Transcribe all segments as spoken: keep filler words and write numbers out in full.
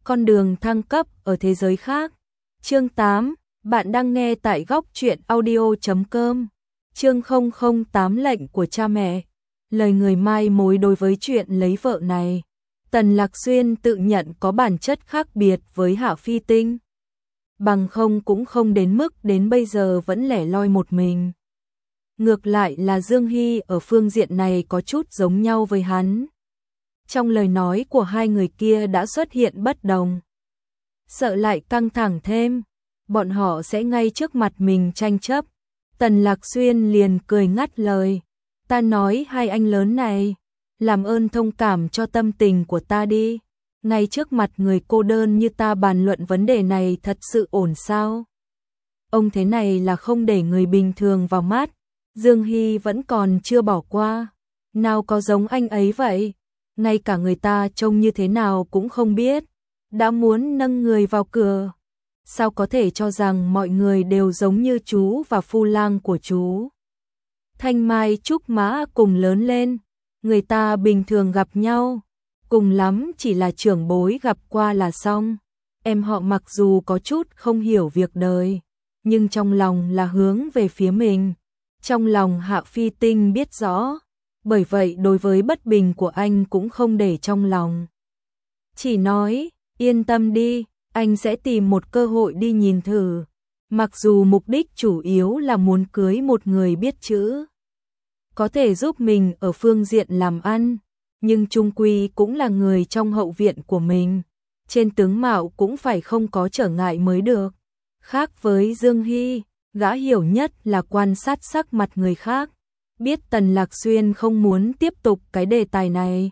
con đường thăng cấp ở thế giới khác. Chương tám, bạn đang nghe tại góc truyện audio chấm com. Chương không không tám lệnh của cha mẹ. Lời người mai mối đối với chuyện lấy vợ này. Tần Lạc Xuyên tự nhận có bản chất khác biệt với Hạ Phi Tinh. Bằng không cũng không đến mức đến bây giờ vẫn lẻ loi một mình. Ngược lại là Dương Hy ở phương diện này có chút giống nhau với hắn. Trong lời nói của hai người kia đã xuất hiện bất đồng. Sợ lại căng thẳng thêm, bọn họ sẽ ngay trước mặt mình tranh chấp. Tần Lạc Xuyên liền cười ngắt lời. Ta nói hai anh lớn này, làm ơn thông cảm cho tâm tình của ta đi. Ngay trước mặt người cô đơn như ta bàn luận vấn đề này thật sự ổn sao? Ông thế này là không để người bình thường vào mắt. Dương Hy vẫn còn chưa bỏ qua. Nào có giống anh ấy vậy? Ngay cả người ta trông như thế nào cũng không biết. Đã muốn nâng người vào cửa. Sao có thể cho rằng mọi người đều giống như chú và phu lang của chú? Thanh Mai Trúc Mã cùng lớn lên. Người ta bình thường gặp nhau. Cùng lắm chỉ là trưởng bối gặp qua là xong. Em họ mặc dù có chút không hiểu việc đời, nhưng trong lòng là hướng về phía mình. Trong lòng Hạ Phi Tinh biết rõ, bởi vậy đối với bất bình của anh cũng không để trong lòng. Chỉ nói, yên tâm đi, anh sẽ tìm một cơ hội đi nhìn thử. Mặc dù mục đích chủ yếu là muốn cưới một người biết chữ, có thể giúp mình ở phương diện làm ăn, nhưng chung quy cũng là người trong hậu viện của mình. Trên tướng mạo cũng phải không có trở ngại mới được. Khác với Dương Hy, gã hiểu nhất là quan sát sắc mặt người khác. Biết Tần Lạc Xuyên không muốn tiếp tục cái đề tài này,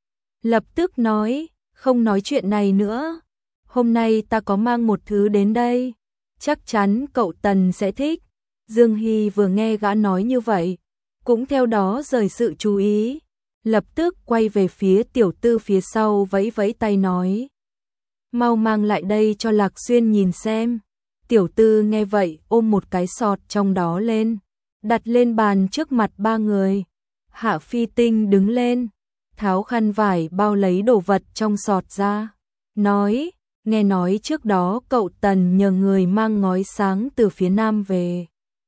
lập tức nói, không nói chuyện này nữa. Hôm nay ta có mang một thứ đến đây, chắc chắn cậu Tần sẽ thích. Dương Hy vừa nghe gã nói như vậy, cũng theo đó rời sự chú ý, lập tức quay về phía tiểu tư phía sau vẫy vẫy tay nói, mau mang lại đây cho Lạc Xuyên nhìn xem. Tiểu tư nghe vậy ôm một cái sọt trong đó lên, đặt lên bàn trước mặt ba người. Hạ Phi Tinh đứng lên, tháo khăn vải bao lấy đồ vật trong sọt ra, nói, nghe nói trước đó cậu Tần nhờ người mang ngói sáng từ phía Nam về.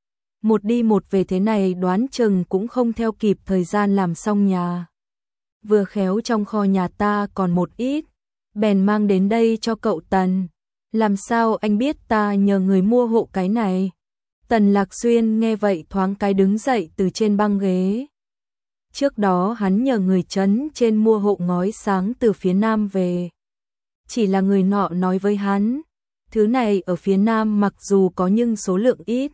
Một đi một về thế này đoán chừng cũng không theo kịp thời gian làm xong nhà. Vừa khéo trong kho nhà ta còn một ít, bèn mang đến đây cho cậu Tần. Làm sao anh biết ta nhờ người mua hộ cái này? Tần Lạc Xuyên nghe vậy thoáng cái đứng dậy từ trên băng ghế. Trước đó hắn nhờ người trấn trên mua hộ ngói sáng từ phía Nam về. Chỉ là người nọ nói với hắn, thứ này ở phía Nam mặc dù có nhưng số lượng ít.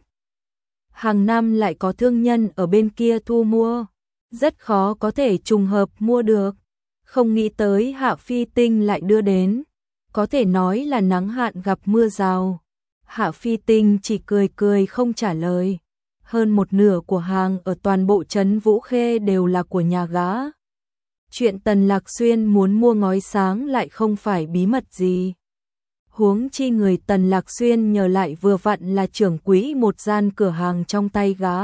Hàng năm lại có thương nhân ở bên kia thu mua, rất khó có thể trùng hợp mua được. Không nghĩ tới Hạ Phi Tinh lại đưa đến, có thể nói là nắng hạn gặp mưa rào. Hạ Phi Tinh chỉ cười cười không trả lời. Hơn một nửa của hàng ở toàn bộ trấn Vũ Khê đều là của nhà gã. Chuyện Tần Lạc Xuyên muốn mua ngói sáng lại không phải bí mật gì. Huống chi người Tần Lạc Xuyên nhờ lại vừa vặn là trưởng quỹ một gian cửa hàng trong tay gã.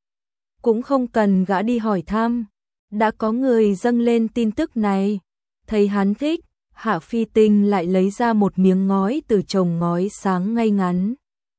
Cũng không cần gã đi hỏi thăm, đã có người dâng lên tin tức này. Thấy hắn thích, Hạ Phi Tinh lại lấy ra một miếng ngói từ chồng ngói sáng ngay ngắn,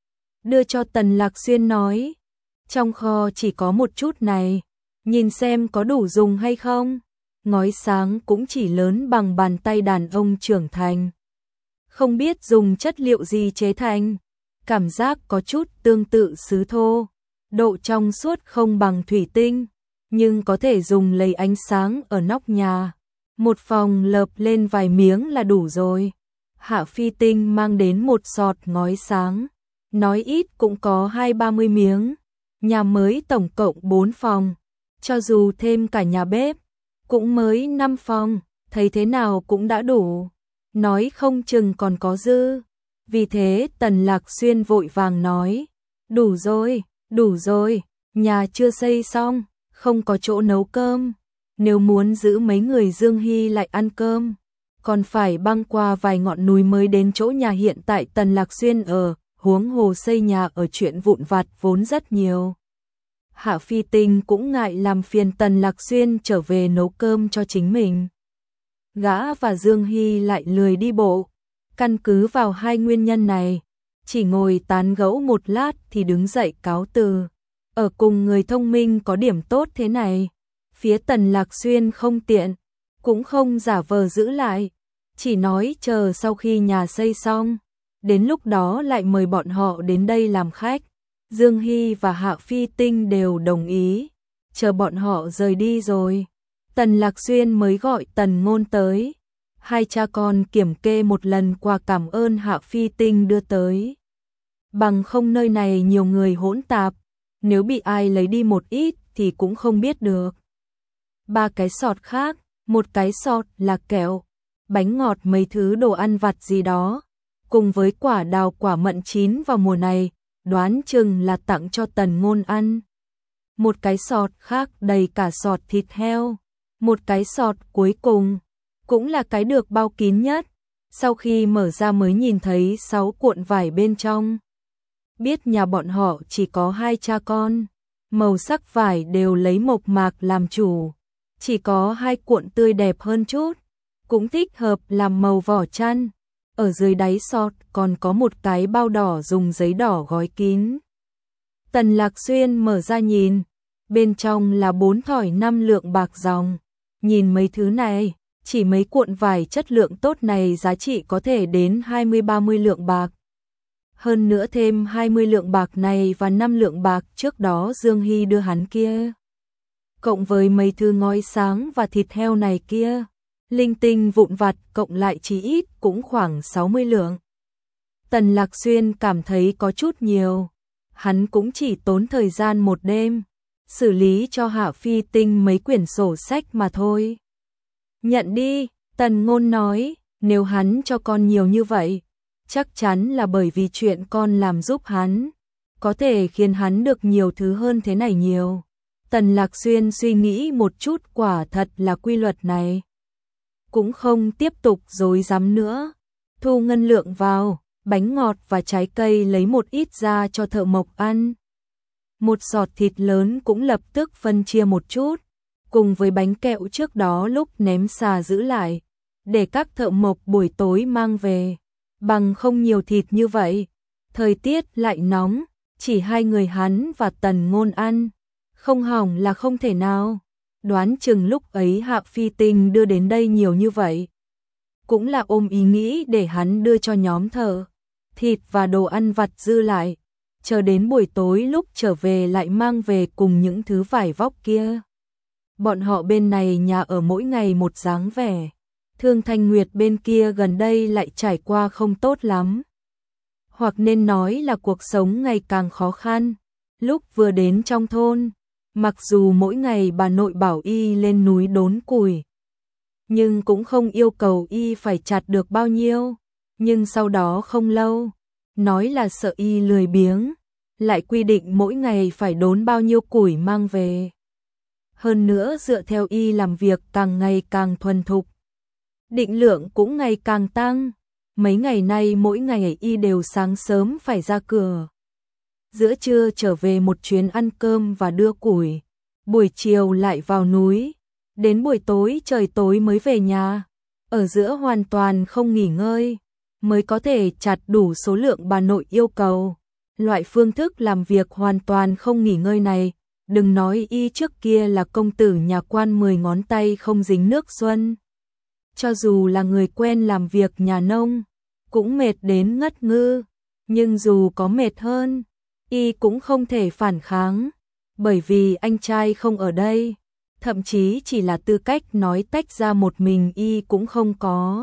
đưa cho Tần Lạc Xuyên nói, trong kho chỉ có một chút này, nhìn xem có đủ dùng hay không. Ngói sáng cũng chỉ lớn bằng bàn tay đàn ông trưởng thành, không biết dùng chất liệu gì chế thành, cảm giác có chút tương tự sứ thô, độ trong suốt không bằng thủy tinh, nhưng có thể dùng lấy ánh sáng ở nóc nhà. Một phòng lợp lên vài miếng là đủ rồi. Hạ Phi Tinh mang đến một sọt ngói sáng, nói ít cũng có hai ba mươi miếng. Nhà mới tổng cộng bốn phòng, cho dù thêm cả nhà bếp, cũng mới năm phòng, thấy thế nào cũng đã đủ. Nói không chừng còn có dư. Vì thế Tần Lạc Xuyên vội vàng nói, đủ rồi, đủ rồi, nhà chưa xây xong, không có chỗ nấu cơm. Nếu muốn giữ mấy người Dương Hy lại ăn cơm, còn phải băng qua vài ngọn núi mới đến chỗ nhà hiện tại Tần Lạc Xuyên ở, huống hồ xây nhà ở chuyện vụn vặt vốn rất nhiều. Hạ Phi Tinh cũng ngại làm phiền Tần Lạc Xuyên trở về nấu cơm cho chính mình. Gã và Dương Hy lại lười đi bộ, Căn cứ vào hai nguyên nhân này, chỉ ngồi tán gẫu một lát thì đứng dậy cáo từ. Ở cùng người thông minh có điểm tốt thế này, phía Tần Lạc Xuyên không tiện, cũng không giả vờ giữ lại, chỉ nói chờ sau khi nhà xây xong, đến lúc đó lại mời bọn họ đến đây làm khách. Dương Hy và Hạ Phi Tinh đều đồng ý, chờ bọn họ rời đi rồi, Tần Lạc Xuyên mới gọi Tần Ngôn tới. Hai cha con kiểm kê một lần quà cảm ơn Hạ Phi Tinh đưa tới. Bằng không nơi này nhiều người hỗn tạp, nếu bị ai lấy đi một ít thì cũng không biết được. Ba cái sọt khác, một cái sọt là kẹo, bánh ngọt mấy thứ đồ ăn vặt gì đó, cùng với quả đào quả mận chín vào mùa này, đoán chừng là tặng cho Tần Ngôn ăn. Một cái sọt khác đầy cả sọt thịt heo, một cái sọt cuối cùng cũng là cái được bao kín nhất, sau khi mở ra mới nhìn thấy sáu cuộn vải bên trong. Biết nhà bọn họ chỉ có hai cha con, màu sắc vải đều lấy mộc mạc làm chủ, chỉ có hai cuộn tươi đẹp hơn chút, cũng thích hợp làm màu vỏ chăn. Ở dưới đáy sọt còn có một cái bao đỏ dùng giấy đỏ gói kín. Tần Lạc Xuyên mở ra nhìn, bên trong là bốn thỏi năm lượng bạc dòng. Nhìn mấy thứ này, chỉ mấy cuộn vải chất lượng tốt này giá trị có thể đến hai mươi ba mươi lượng bạc. Hơn nữa thêm hai mươi lượng bạc này và năm lượng bạc trước đó Dương Hy đưa hắn kia. Cộng với mấy thứ ngói sáng và thịt heo này kia, linh tinh vụn vặt cộng lại chỉ ít cũng khoảng sáu mươi lượng. Tần Lạc Xuyên cảm thấy có chút nhiều, hắn cũng chỉ tốn thời gian một đêm, xử lý cho Hạ Phi Tinh mấy quyển sổ sách mà thôi. Nhận đi, Tần Ngôn nói, nếu hắn cho con nhiều như vậy, chắc chắn là bởi vì chuyện con làm giúp hắn, có thể khiến hắn được nhiều thứ hơn thế này nhiều. Tần Lạc Xuyên suy nghĩ một chút, quả thật là quy luật này. Cũng không tiếp tục dối dám nữa, thu ngân lượng vào, bánh ngọt và trái cây lấy một ít ra cho thợ mộc ăn. Một giọt thịt lớn cũng lập tức phân chia một chút, cùng với bánh kẹo trước đó lúc ném xà giữ lại, để các thợ mộc buổi tối mang về. Bằng không nhiều thịt như vậy, thời tiết lại nóng, chỉ hai người hắn và Tần Ngôn ăn, không hỏng là không thể nào. Đoán chừng lúc ấy Hạ Phi Tinh đưa đến đây nhiều như vậy, cũng là ôm ý nghĩ để hắn đưa cho nhóm thợ thịt và đồ ăn vặt dư lại, chờ đến buổi tối lúc trở về lại mang về cùng những thứ vải vóc kia. Bọn họ bên này nhà ở mỗi ngày một dáng vẻ, Thương Thanh Nguyệt bên kia gần đây lại trải qua không tốt lắm. Hoặc nên nói là cuộc sống ngày càng khó khăn. Lúc vừa đến trong thôn, mặc dù mỗi ngày bà nội bảo y lên núi đốn củi, nhưng cũng không yêu cầu y phải chặt được bao nhiêu. Nhưng sau đó không lâu, nói là sợ y lười biếng, lại quy định mỗi ngày phải đốn bao nhiêu củi mang về. Hơn nữa dựa theo y làm việc càng ngày càng thuần thục, định lượng cũng ngày càng tăng. Mấy ngày nay mỗi ngày y đều sáng sớm phải ra cửa, giữa trưa trở về một chuyến ăn cơm và đưa củi, buổi chiều lại vào núi, đến buổi tối trời tối mới về nhà, ở giữa hoàn toàn không nghỉ ngơi, mới có thể chặt đủ số lượng bà nội yêu cầu. Loại phương thức làm việc hoàn toàn không nghỉ ngơi này, đừng nói y trước kia là công tử nhà quan mười ngón tay không dính nước xuân, cho dù là người quen làm việc nhà nông, cũng mệt đến ngất ngư. Nhưng dù có mệt hơn, y cũng không thể phản kháng, bởi vì anh trai không ở đây, thậm chí chỉ là tư cách nói tách ra một mình y cũng không có.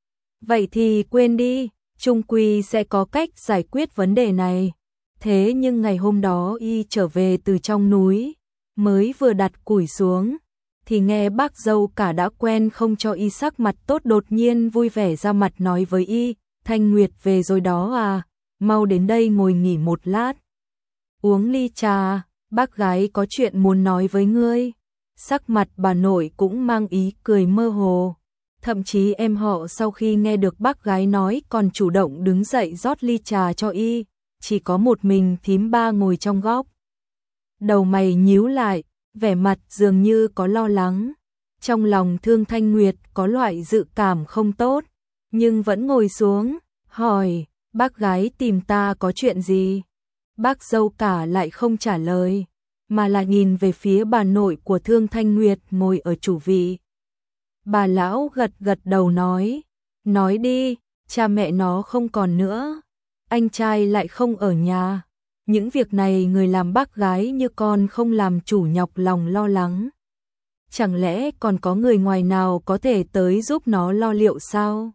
Vậy thì quên đi, chung quy sẽ có cách giải quyết vấn đề này. Thế nhưng ngày hôm đó y trở về từ trong núi, mới vừa đặt củi xuống, thì nghe bác dâu cả đã quen không cho y sắc mặt tốt đột nhiên vui vẻ ra mặt nói với y, Thanh Nguyệt về rồi đó à, mau đến đây ngồi nghỉ một lát, uống ly trà, bác gái có chuyện muốn nói với ngươi. Sắc mặt bà nội cũng mang ý cười mơ hồ, thậm chí em họ sau khi nghe được bác gái nói còn chủ động đứng dậy rót ly trà cho y, chỉ có một mình thím ba ngồi trong góc. Đầu mày nhíu lại, vẻ mặt dường như có lo lắng, trong lòng Thương Thanh Nguyệt có loại dự cảm không tốt, nhưng vẫn ngồi xuống, hỏi, bác gái tìm ta có chuyện gì? Bác dâu cả lại không trả lời, mà là nhìn về phía bà nội của Thương Thanh Nguyệt ngồi ở chủ vị. Bà lão gật gật đầu nói, nói đi, cha mẹ nó không còn nữa, anh trai lại không ở nhà, những việc này người làm bác gái như con không làm chủ nhọc lòng lo lắng. Chẳng lẽ còn có người ngoài nào có thể tới giúp nó lo liệu sao?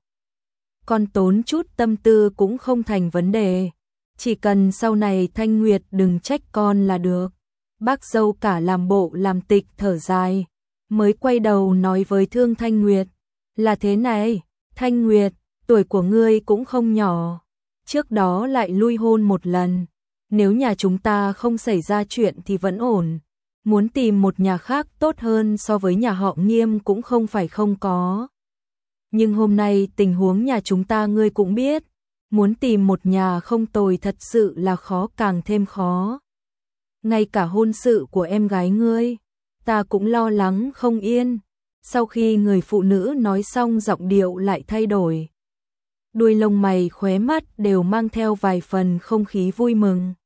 Con tốn chút tâm tư cũng không thành vấn đề, chỉ cần sau này Thanh Nguyệt đừng trách con là được. Bác dâu cả làm bộ làm tịch thở dài, mới quay đầu nói với Thương Thanh Nguyệt, là thế này, Thanh Nguyệt, tuổi của ngươi cũng không nhỏ, trước đó lại lui hôn một lần, nếu nhà chúng ta không xảy ra chuyện thì vẫn ổn, muốn tìm một nhà khác tốt hơn so với nhà họ Nghiêm cũng không phải không có. Nhưng hôm nay tình huống nhà chúng ta ngươi cũng biết, muốn tìm một nhà không tồi thật sự là khó càng thêm khó. Ngay cả hôn sự của em gái ngươi, ta cũng lo lắng không yên. Sau khi người phụ nữ nói xong giọng điệu lại thay đổi. Đuôi lông mày khóe mắt đều mang theo vài phần không khí vui mừng.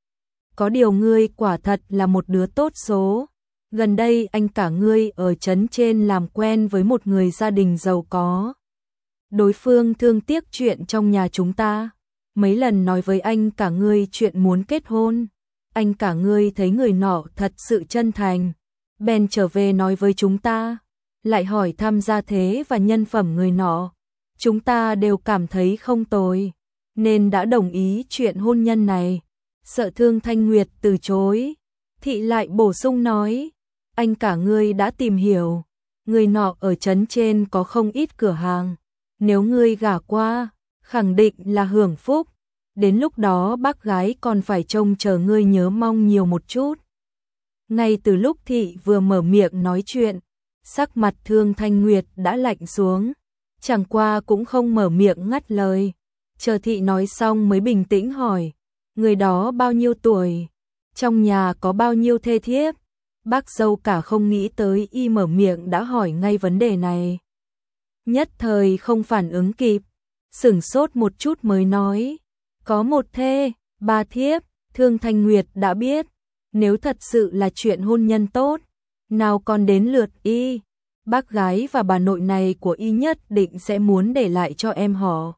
Có điều ngươi quả thật là một đứa tốt số. Gần đây anh cả ngươi ở trấn trên làm quen với một người gia đình giàu có. Đối phương thương tiếc chuyện trong nhà chúng ta. Mấy lần nói với anh cả ngươi chuyện muốn kết hôn. Anh cả ngươi thấy người nọ thật sự chân thành. Bèn trở về nói với chúng ta. Lại hỏi thăm gia thế và nhân phẩm người nọ. Chúng ta đều cảm thấy không tồi. Nên đã đồng ý chuyện hôn nhân này. Sợ Thương Thanh Nguyệt từ chối. Thị lại bổ sung nói. Anh cả ngươi đã tìm hiểu. Người nọ ở trấn trên có không ít cửa hàng. Nếu ngươi gả qua, khẳng định là hưởng phúc. Đến lúc đó bác gái còn phải trông chờ ngươi nhớ mong nhiều một chút. Ngay từ lúc thị vừa mở miệng nói chuyện, sắc mặt Thương Thanh Nguyệt đã lạnh xuống. Chẳng qua cũng không mở miệng ngắt lời. Chờ thị nói xong mới bình tĩnh hỏi. Người đó bao nhiêu tuổi? Trong nhà có bao nhiêu thê thiếp? Bác dâu cả không nghĩ tới y mở miệng đã hỏi ngay vấn đề này. Nhất thời không phản ứng kịp, sửng sốt một chút mới nói. Có một thê, ba thiếp. Thương Thanh Nguyệt đã biết, nếu thật sự là chuyện hôn nhân tốt, nào còn đến lượt y. Bác gái và bà nội này của y nhất định sẽ muốn để lại cho em họ.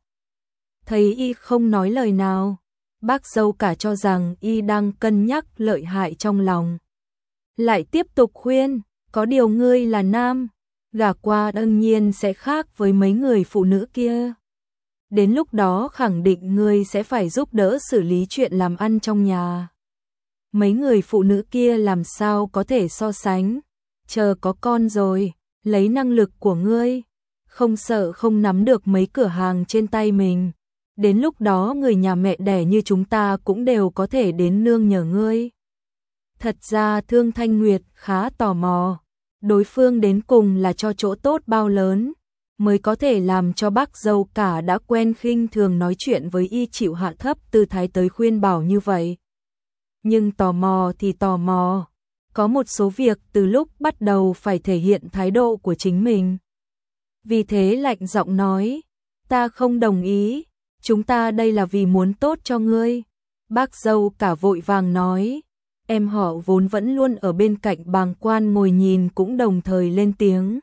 Thấy y không nói lời nào, bác dâu cả cho rằng y đang cân nhắc lợi hại trong lòng. Lại tiếp tục khuyên, có điều ngươi là nam, gả qua đương nhiên sẽ khác với mấy người phụ nữ kia. Đến lúc đó khẳng định ngươi sẽ phải giúp đỡ xử lý chuyện làm ăn trong nhà. Mấy người phụ nữ kia làm sao có thể so sánh, chờ có con rồi, lấy năng lực của ngươi, không sợ không nắm được mấy cửa hàng trên tay mình. Đến lúc đó người nhà mẹ đẻ như chúng ta cũng đều có thể đến nương nhờ ngươi. Thật ra Thương Thanh Nguyệt khá tò mò, đối phương đến cùng là cho chỗ tốt bao lớn, mới có thể làm cho bác dâu cả đã quen khinh thường nói chuyện với y chịu hạ thấp tư thái tới khuyên bảo như vậy. Nhưng tò mò thì tò mò, có một số việc từ lúc bắt đầu phải thể hiện thái độ của chính mình. Vì thế lạnh giọng nói, ta không đồng ý, chúng ta đây là vì muốn tốt cho ngươi. Bác dâu cả vội vàng nói, em họ vốn vẫn luôn ở bên cạnh bàng quan ngồi nhìn cũng đồng thời lên tiếng.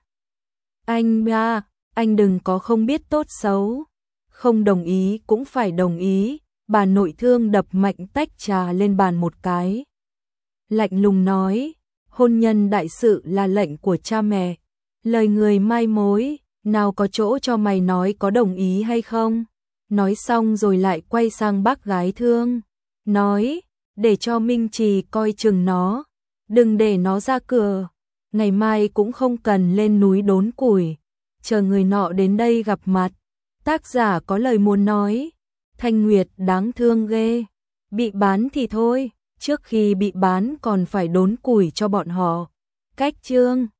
Anh ba, anh đừng có không biết tốt xấu, không đồng ý cũng phải đồng ý. Bà nội Thương đập mạnh tách trà lên bàn một cái. Lạnh lùng nói, hôn nhân đại sự là lệnh của cha mẹ, lời người mai mối, nào có chỗ cho mày nói có đồng ý hay không. Nói xong rồi lại quay sang bác gái Thương, nói, để cho Minh Trì coi chừng nó, đừng để nó ra cửa, ngày mai cũng không cần lên núi đốn củi, chờ người nọ đến đây gặp mặt. Tác giả có lời muốn nói, Thanh Nguyệt đáng thương ghê, bị bán thì thôi, trước khi bị bán còn phải đốn củi cho bọn họ. Cách chương